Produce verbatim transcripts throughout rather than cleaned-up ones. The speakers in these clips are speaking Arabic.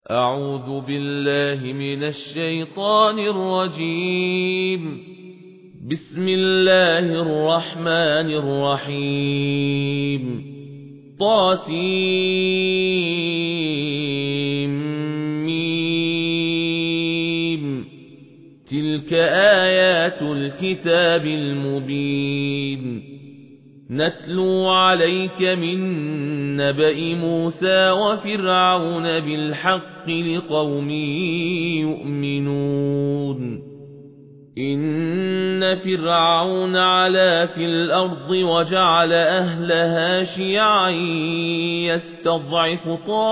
أعوذ بالله من الشيطان الرجيم. بسم الله الرحمن الرحيم. طاسيم. تلك آيات الكتاب المبين. نتلو عليك من نبأ موسى وفرعون بالحق لقوم يؤمنون. إن فرعون علا في الأرض وجعل أهلها شيعا يستضعف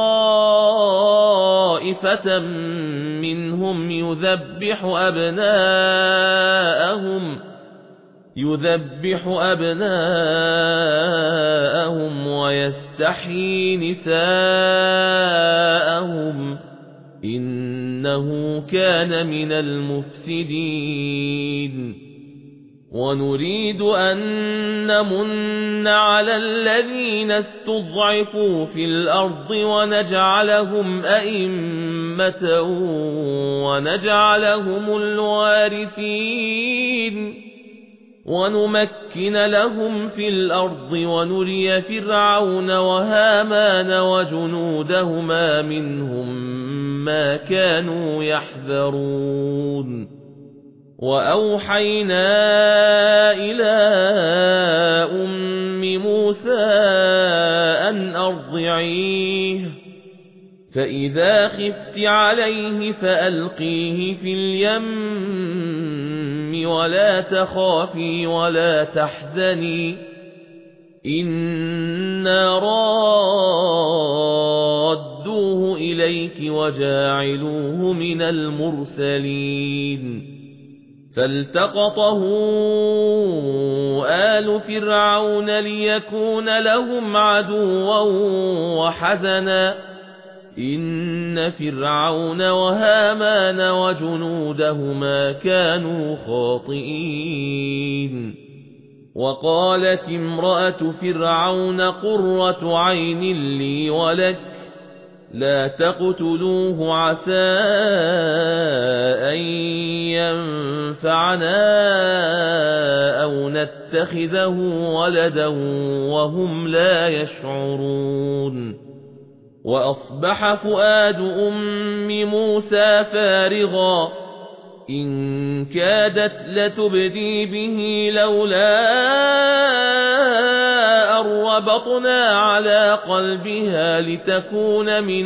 طائفة منهم يذبح أبناءهم يذبح أبناءهم ويستحيي نساءهم إنه كان من المفسدين. ونريد أن نمن على الذين استضعفوا في الأرض ونجعلهم أئمة ونجعلهم الوارثين ونمكن لهم في الأرض ونري فرعون وهامان وجنودهما منهم ما كانوا يحذرون. وأوحينا إلى أم موسى أن أرضعيه فإذا خفت عليه فألقيه في اليم ولا تخافي ولا تحزني إنا رادوه إليك وجاعلوه من المرسلين. فالتقطه آل فرعون ليكون لهم عدوا وحزنا إن فرعون وهامان وجنودهما كانوا خاطئين. وقالت امرأة فرعون قرة عين لي ولك لا تقتلوه عسى أن ينفعنا أو نتخذه ولدا وهم لا يشعرون. وأصبح فؤاد أم موسى فارغا إن كادت لتبدي به لولا أن ربطنا على قلبها لتكون من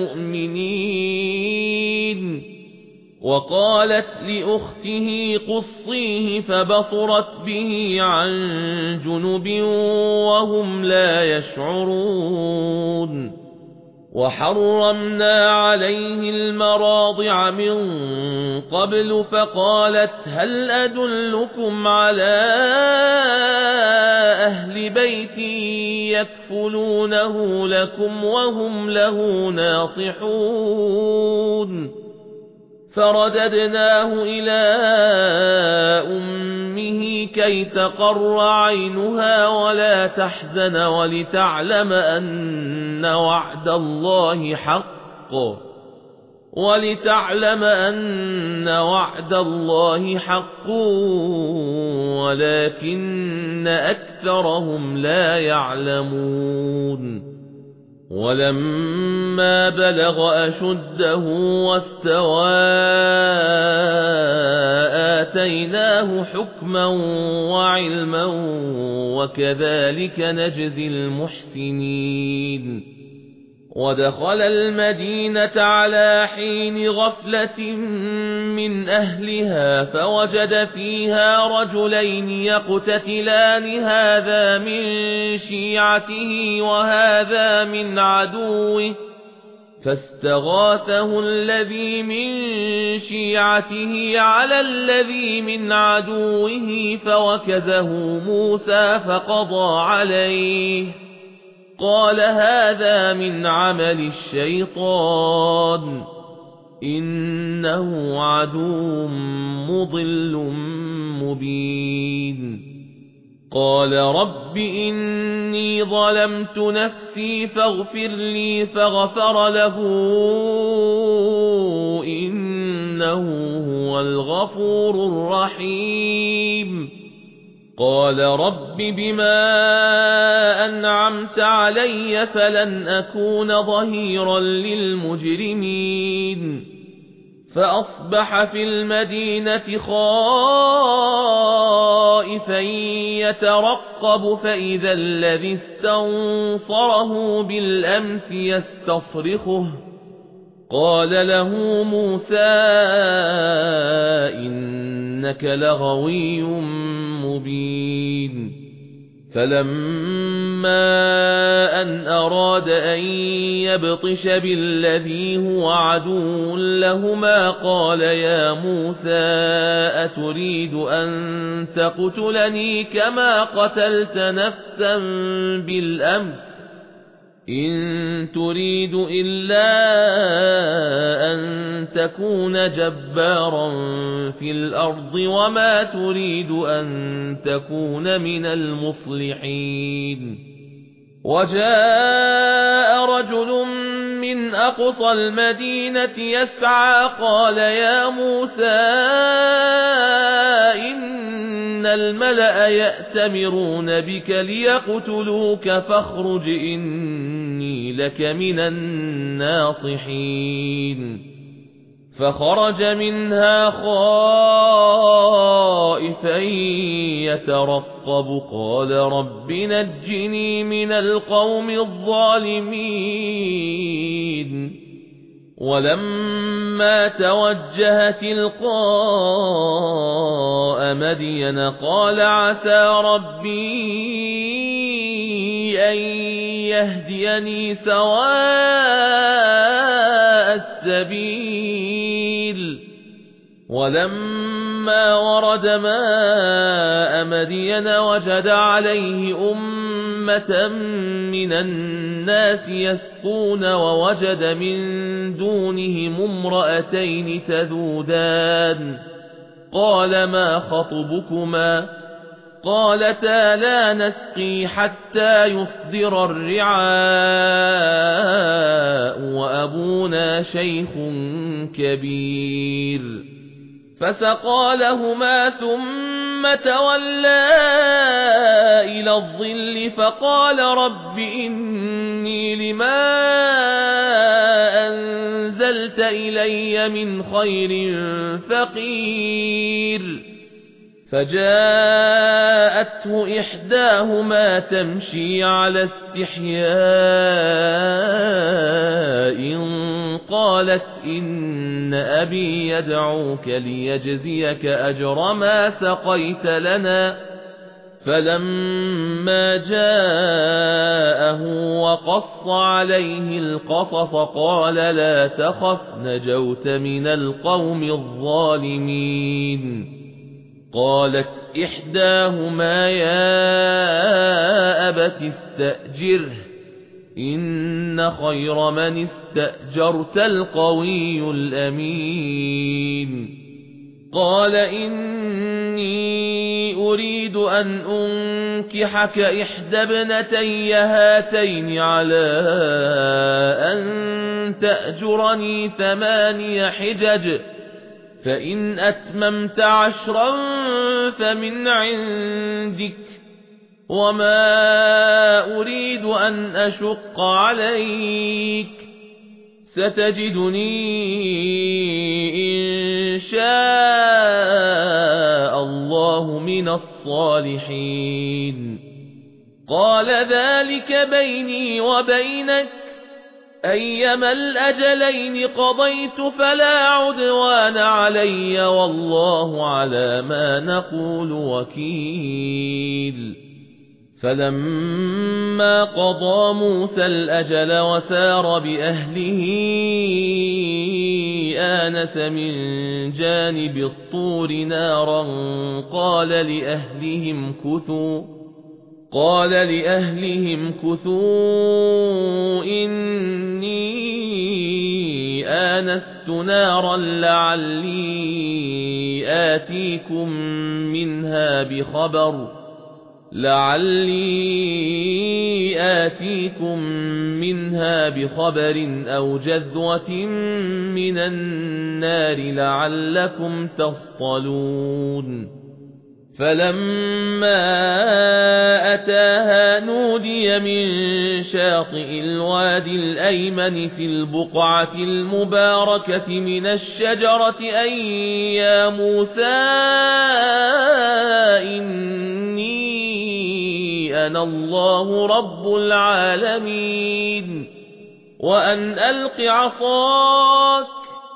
المؤمنين. وقالت لأخته قصيه فبصرت به عن جنب وهم لا يشعرون. وحرمنا عليه المراضع من قبل فقالت هل أدلكم على أهل بيت يكفلونه لكم وهم له ناصحون. فرددناه إلى أمه كي تقر عينها ولا تحزن ولتعلم أن وعد الله حق ولتعلم أن وعد الله حق ولكن أكثرهم لا يعلمون. ولما بلغ أشده واستوى آتيناه حكما وعلما وكذلك نجزي المحسنين. ودخل المدينة على حين غفلة من أهلها فوجد فيها رجلين يقتتلان هذا من شيعته وهذا من عدوه فاستغاثه الذي من شيعته على الذي من عدوه فوكزه موسى فقضى عليه قال هذا من عمل الشيطان إنه عدو مضل مبين. قال رب إني ظلمت نفسي فاغفر لي فغفر له غفور رحيم قال رب بما أنعمت علي فلن أكون ظهيرا للمجرمين فأصبح في المدينة خائفا يترقب فإذا الذي استنصره بالأمس يستصرخه قال له موسى إنك لغوي مبين فلما أن أراد أن يبطش بالذي هو عدو لهما قال يا موسى أتريد أن تقتلني كما قتلت نفسا بالأمس إن تريد إلا أن تكون جبارا في الأرض وما تريد أن تكون من المصلحين وجاء رجل من أقصى المدينة يسعى قال يا موسى إن الملأ يأتمرون بك ليقتلوك فاخرج إني لك من الناصحين فخرج منها خائفا يترقب قال رب نجني من القوم الظالمين ولما توجه تلقاء مدين قال عسى ربي أن يهديني سواء السبيل ولما ورد ماء مدين وجد عليه أمة من الناس يسقون ووجد من دونهم امرأتين تذودان قال ما خطبكما قالتا لا نسقي حتى يصدر الرعاء وأبونا شيخ كبير فسقى لهما ثم تولى إلى الظل فقال رب إني لما أنزلت إلي من خير فقير فجاءته إحداهما تمشي على استحياء قالت إن أبي يدعوك ليجزيك أجر ما سقيت لنا فلما جاءه وقص عليه القصص قال لا تخف نجوت من القوم الظالمين قالت إحداهما يا أبت استأجره إن خير من استأجرت القوي الأمين قال إني أريد أن أنكحك إحدى ابنتي هاتين على أن تأجرني ثماني حجج فإن أتممت عشرا فمن عندك وما أريد أن أشق عليك ستجدني إن شاء الله من الصالحين قال ذلك بيني وبينك أيما الأجلين قضيت فلا عدوان علي والله على ما نقول وكيل فلما قضى موسى الأجل وسار بأهله آنس من جانب الطور نارا قال لأهلهم كثوا قال لأهلهم كثوا إني آنست نارا لعلي آتيكم منها بخبر لعلي آتيكم منها بخبر أو جذوة من النار لعلكم تصطلون فلما أتاها نودي من شاطئ الوادي الأيمن في البقعة المباركة من الشجرة أن يا موسى إني أنا الله رب العالمين وأن ألق عصاك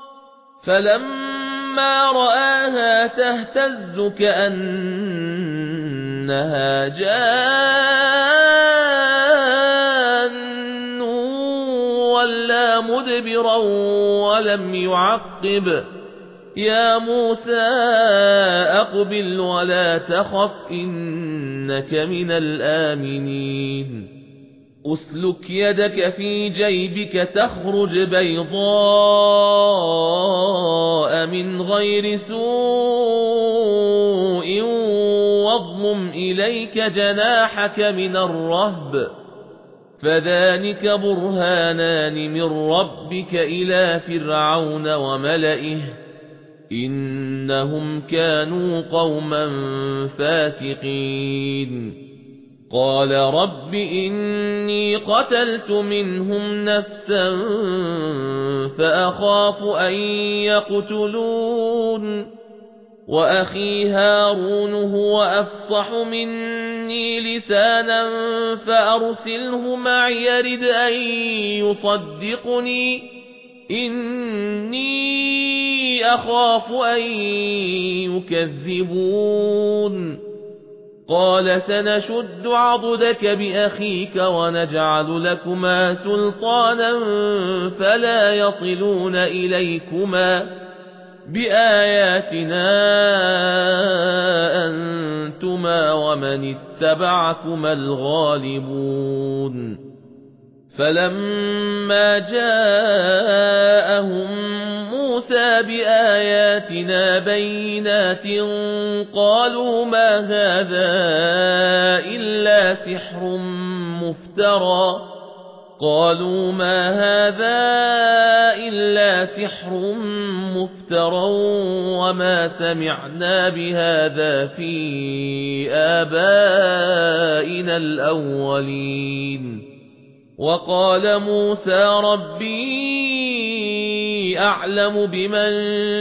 فلما رآها تهتز كأنها جان ولا مدبرا ولم يعقب يا موسى أقبل ولا تخف إنك من الآمنين أسلك يدك في جيبك تخرج بيضاء من غير سوء واضمم إليك جناحك من الرهب فذلك برهانان من ربك إلى فرعون وملئه إنهم كانوا قوما فاسقين قال رب إني قتلت منهم نفسا فأخاف أن يقتلون وأخي هارون هو أفصح مني لسانا فأرسله معي يرد أن يصدقني إني أخاف أن يكذبون قال سنشد عضدك بأخيك ونجعل لكما سلطانا فلا يصلون إليكما بآياتنا أنتما ومن اتبعكما الغالبون فلما جاءهم موسى بآياتنا بينات قالوا ما هذا إلا سحر مفترى قالوا ما هذا إلا سحر مفترى وما سمعنا بهذا في آبائنا الأولين وقال موسى ربي أعلم بمن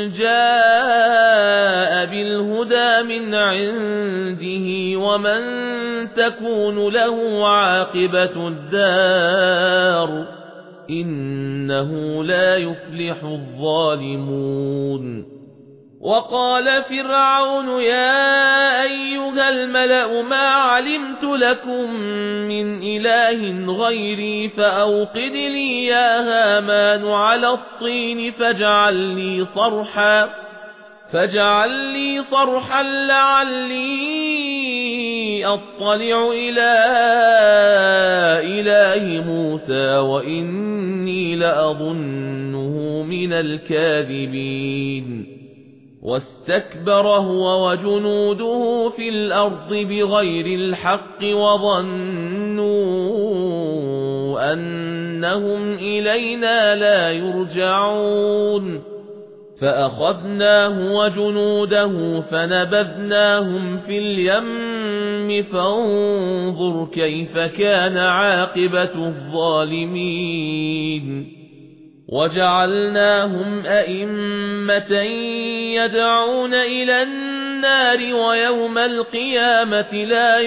جاء بالهدى من عنده ومن تكون له عاقبة الدار إنه لا يفلح الظالمون وقال فرعون يا أيها الملأ ما علمت لكم من إله غيري فأوقد لي يا هامان على الطين فاجعل لي صرحا فاجعل لي صرحا لعلي أطلع إلى إله موسى وإني لأظنه من الكاذبين واستكبر هو وجنوده في الأرض بغير الحق وظنوا أنهم إلينا لا يرجعون فأخذناه وجنوده فنبذناهم في اليم فانظر كيف كان عاقبة الظالمين وجعلناهم أئمة يدعون إلى النار ويوم القيامة لا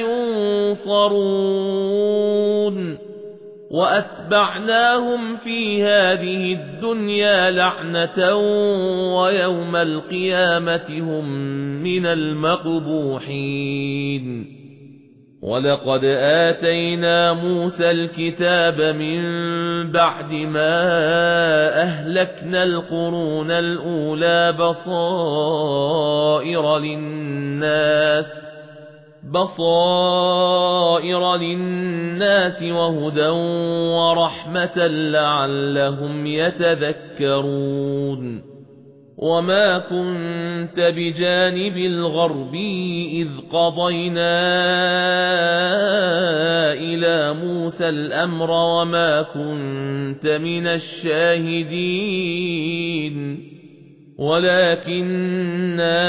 ينصرون وأتبعناهم في هذه الدنيا لعنة ويوم القيامة هم من المقبوحين ولقد آتينا موسى الكتاب من بعد ما أهلكنا القرون الأولى بصائر للناس بصائر للناس وهدى ورحمة لعلهم يتذكرون وما كنت بجانب الغربي إذ قضينا إلى موسى الأمر وما كنت من الشاهدين ولكننا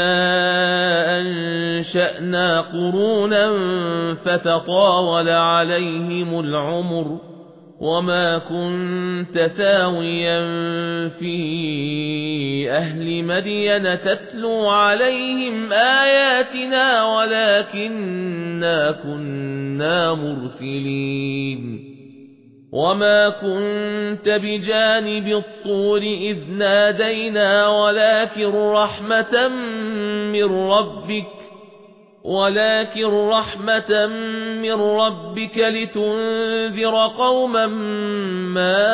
أنشأنا قرونا فتطاول عليهم العمر وما كنت ثاويا في أهل مدين تتلو عليهم آياتنا ولكننا كنا مرسلين وما كنت بجانب الطور إذ نادينا ولكن رحمة من ربك ولكن رحمة من ربك لتنذر قوما ما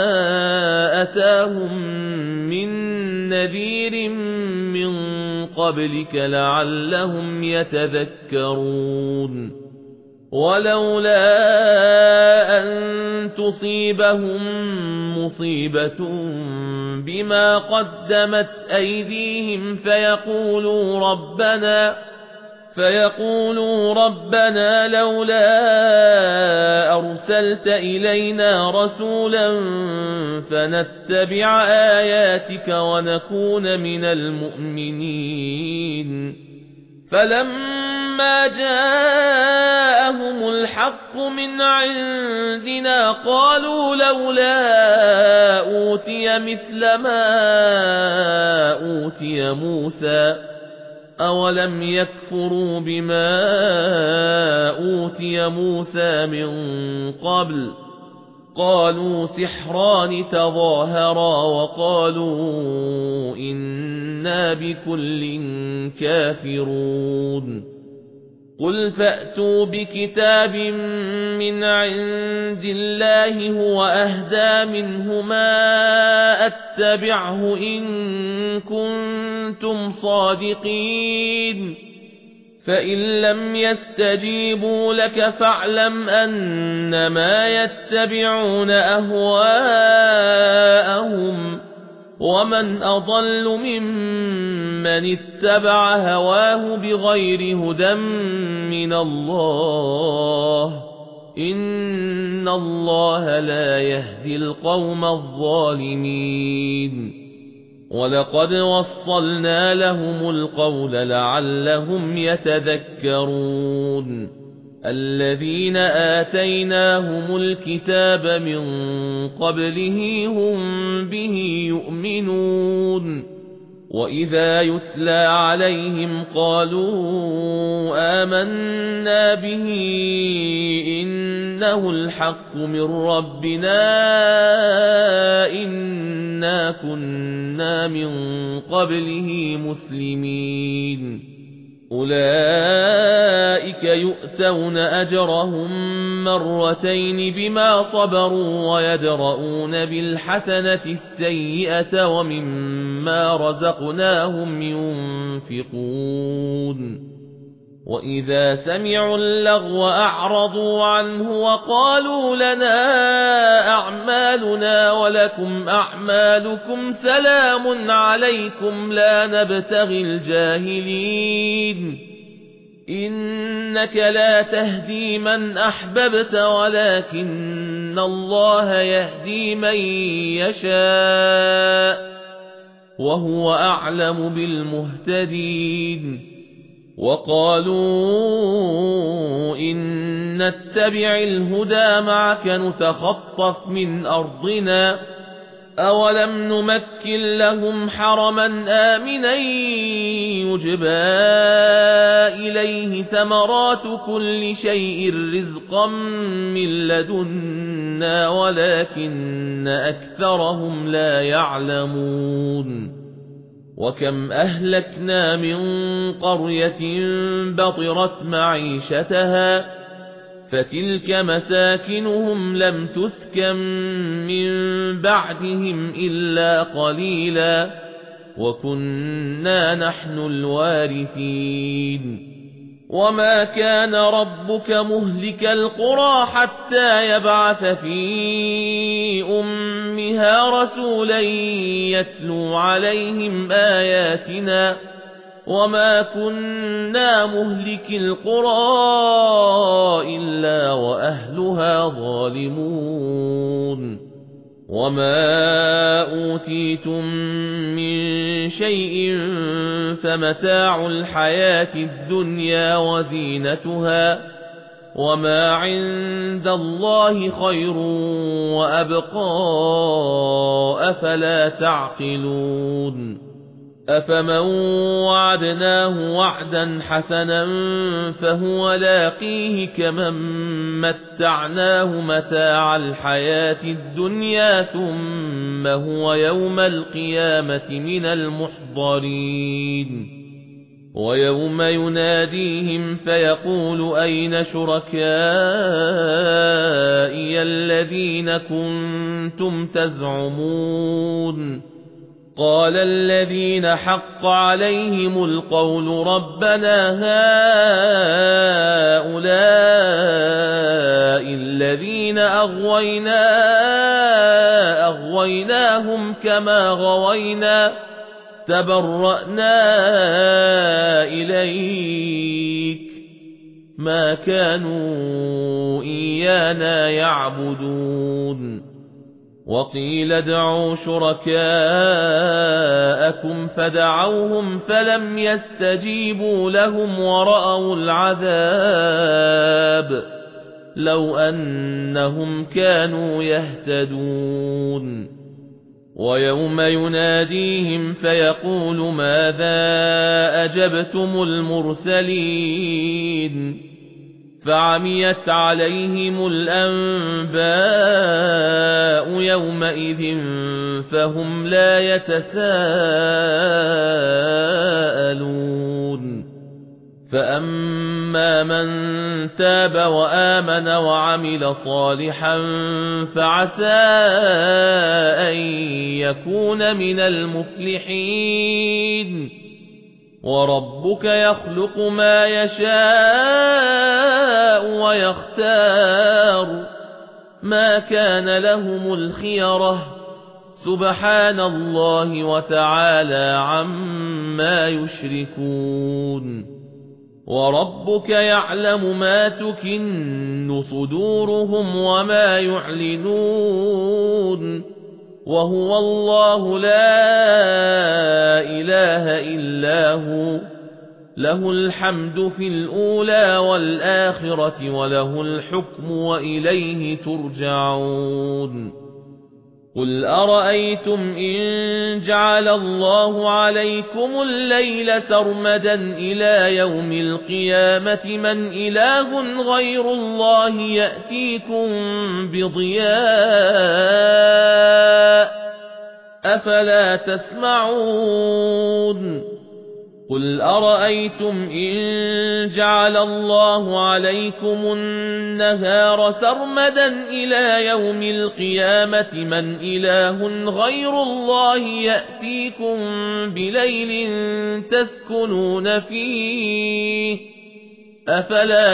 أتاهم من نذير من قبلك لعلهم يتذكرون ولولا أن تصيبهم مصيبة بما قدمت أيديهم فيقولوا ربنا فيقولوا ربنا لولا أرسلت إلينا رسولا فنتبع آياتك ونكون من المؤمنين فلما جاءهم الحق من عندنا قالوا لولا أوتي مثل ما أوتي موسى أولم يكفروا بما أوتي موسى من قبل قالوا سحران تظاهرا وقالوا إنا بكل كافرون قل فأتوا بكتاب من عند الله هو أهدى منهما أتبعه إن كنتم صادقين فإن لم يستجيبوا لك فاعلم أنما يتبعون أهواءهم ومن أضل ممن اتبع هواه بغير هدى من الله إن الله لا يهدي القوم الظالمين ولقد وصلنا لهم القول لعلهم يتذكرون الذين آتيناهم الكتاب من قبله هم به يؤمنون وإذا يتلى عليهم قالوا آمنا به إنه الحق من ربنا إنا كنا من قبله مسلمين أولئك يؤتون أجرهم مرتين بما صبروا ويدرؤون بالحسنة السيئة ومما رزقناهم ينفقون وإذا سمعوا اللغو أعرضوا عنه وقالوا لنا أعمالنا ولكم أعمالكم سلام عليكم لا نبتغي الجاهلين إنك لا تهدي من أحببت ولكن الله يهدي من يشاء وهو أعلم بالمهتدين وقالوا إن نتبع الهدى معك نتخطف من أرضنا أولم نمكن لهم حرما آمنا يجبى إليه ثمرات كل شيء رزقا من لدنا ولكن أكثرهم لا يعلمون وكم أهلكنا من قرية بطرت معيشتها فتلك مساكنهم لم تسكن من بعدهم إلا قليلا وكنا نحن الوارثين وما كان ربك مهلك القرى حتى يبعث في أمها رسولا يتلو عليهم آياتنا وما كنا مهلك القرى إلا وأهلها ظالمون وما أوتيتم من شيء فمتاع الحياة الدنيا وزينتها وما عند الله خير وأبقى أفلا تعقلون أفمن وعدناه وعدا حسنا فهو لاقيه كمن متعناه متاع الحياة الدنيا ثم هو يوم القيامة من المحضرين ويوم يناديهم فيقول أين شركائي الذين كنتم تزعمون قال الذين حق عليهم القول ربنا هؤلاء الذين أغوينا أغويناهم كما غوينا تبرأنا إليك ما كانوا إيانا يعبدون وقيل ادعوا شركاءكم فدعوهم فلم يستجيبوا لهم ورأوا العذاب لو أنهم كانوا يهتدون ويوم يناديهم فيقول ماذا أجبتم المرسلين فعميت عليهم الأنباء يومئذ فهم لا يتساءلون فأما من تاب وآمن وعمل صالحا فعسى أن يكون من المفلحين وربك يخلق ما يشاء ويختار ما كان لهم الخيرة سبحان الله وتعالى عما يشركون وربك يعلم ما تكن صدورهم وما يعلنون وهو الله لا إله إلا هو له الحمد في الأولى والآخرة وله الحكم وإليه ترجعون قل أرأيتم إن جعل الله عليكم الليل سرمدا إلى يوم القيامة من إله غير الله يأتيكم بضياء أفلا تسمعون قل أرأيتم إن جعل الله عليكم النهار سرمدا إلى يوم القيامة من إله غير الله يأتيكم بليل تسكنون فيه أفلا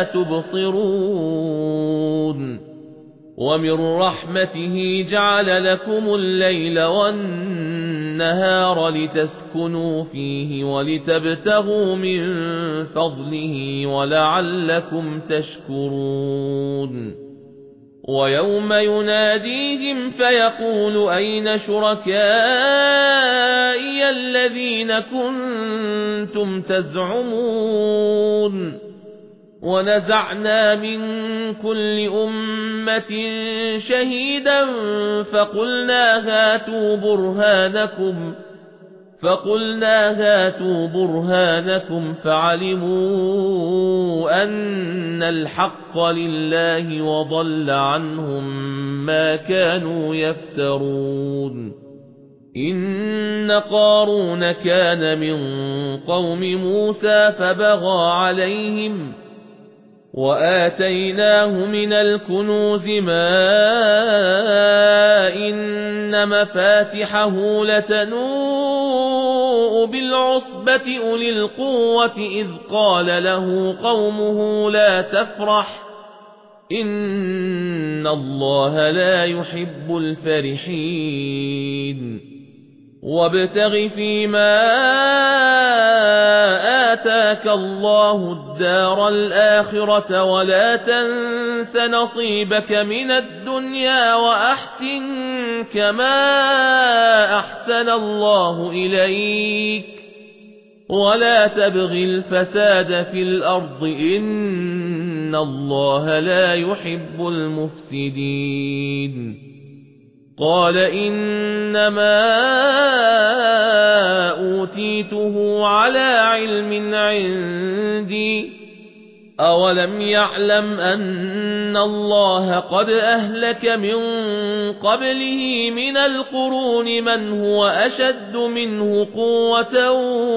تبصرون ومن رحمته جعل لكم الليل والنهار لتسكنوا فيه ولتبتغوا من فضله ولعلكم تشكرون ويوم يناديهم فيقول أين شركائي الذين كنتم تزعمون ونزعنا من كل أمة شهيدا فقلنا هاتوا برهانكم فقلنا هاتوا برهانكم فعلموا أن الحق لله وضل عنهم ما كانوا يفترون إن قارون كان من قوم موسى فبغى عليهم وآتيناه من الكنوز ما إن مفاتحه لتنوء بالعصبة أولي القوة إذ قال له قومه لا تفرح إن الله لا يحب الفرحين وابتغ فيما آتاك الله الدار الآخرة ولا تنس نصيبك من الدنيا وأحسن كما أحسن الله إليك ولا تبغ الفساد في الأرض إن الله لا يحب المفسدين قال إنما أوتيته على علم عندي أولم يعلم أن الله قد أهلك من قبله من القرون من هو أشد منه قوة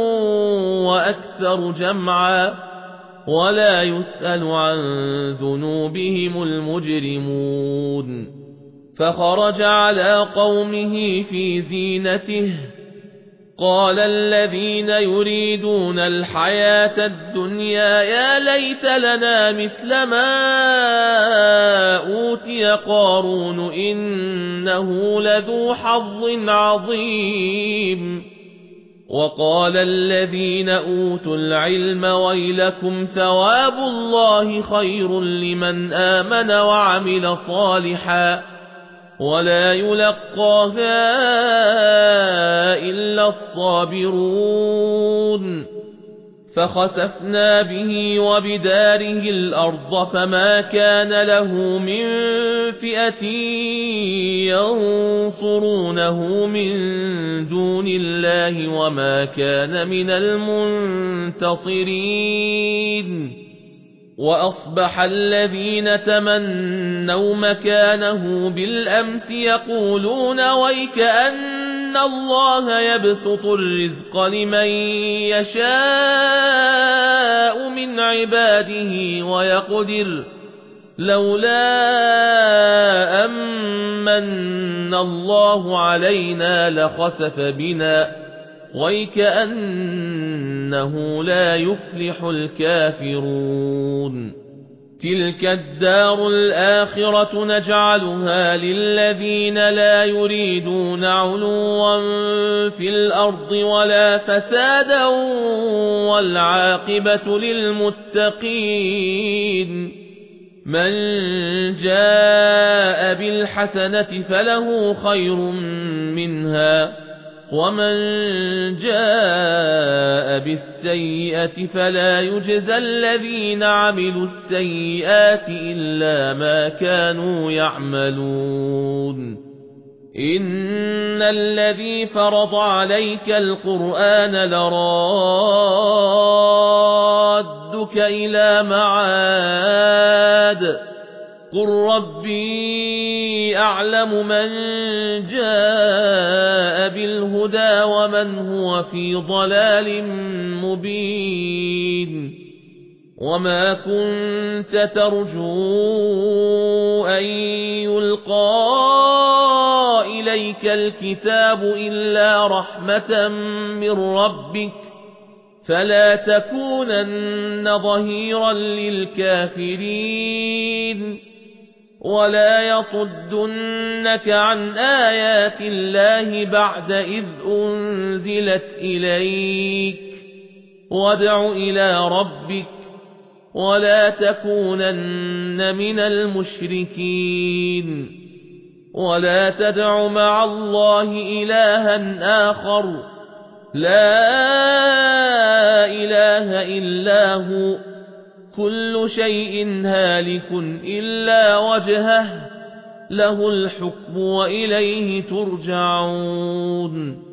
وأكثر جمعا ولا يسأل عن ذنوبهم المجرمون فخرج على قومه في زينته قال الذين يريدون الحياة الدنيا يا ليت لنا مثل ما أوتي قارون إنه لذو حظ عظيم وقال الذين أوتوا العلم ويلكم ثواب الله خير لمن آمن وعمل صالحا ولا يلقاها إلا الصابرون فخسفنا به وبداره الأرض فما كان له من فئة ينصرونه من دون الله وما كان من المنتصرين وأصبح الذين تمنوا مكانه بالأمس يقولون ويك أن الله يبسط الرزق لمن يشاء من عباده ويقدر لولا أمن الله علينا لخسف بنا ويكأنه لا يفلح الكافرون تلك الدار الآخرة نجعلها للذين لا يريدون علوا في الأرض ولا فسادا والعاقبة للمتقين من جاء بالحسنة فله خير منها ومن جاء بالسيئة فلا يجزى الذين عملوا السيئات إلا ما كانوا يعملون إن الذي فرض عليك القرآن لرادك إلى معاد قل ربي أعلم من جاء بالهدى ومن هو في ضلال مبين وما كنت ترجو أن يلقى إليك الكتاب إلا رحمة من ربك فلا تكونن ظهيرا للكافرين ولا يصدنك عن آيات الله بعد إذ أنزلت إليك وادع إلى ربك ولا تكونن من المشركين ولا تدع مع الله إلها آخر لا إله إلا هو كل شيء هالك إلا وجهه له الحكم وإليه ترجعون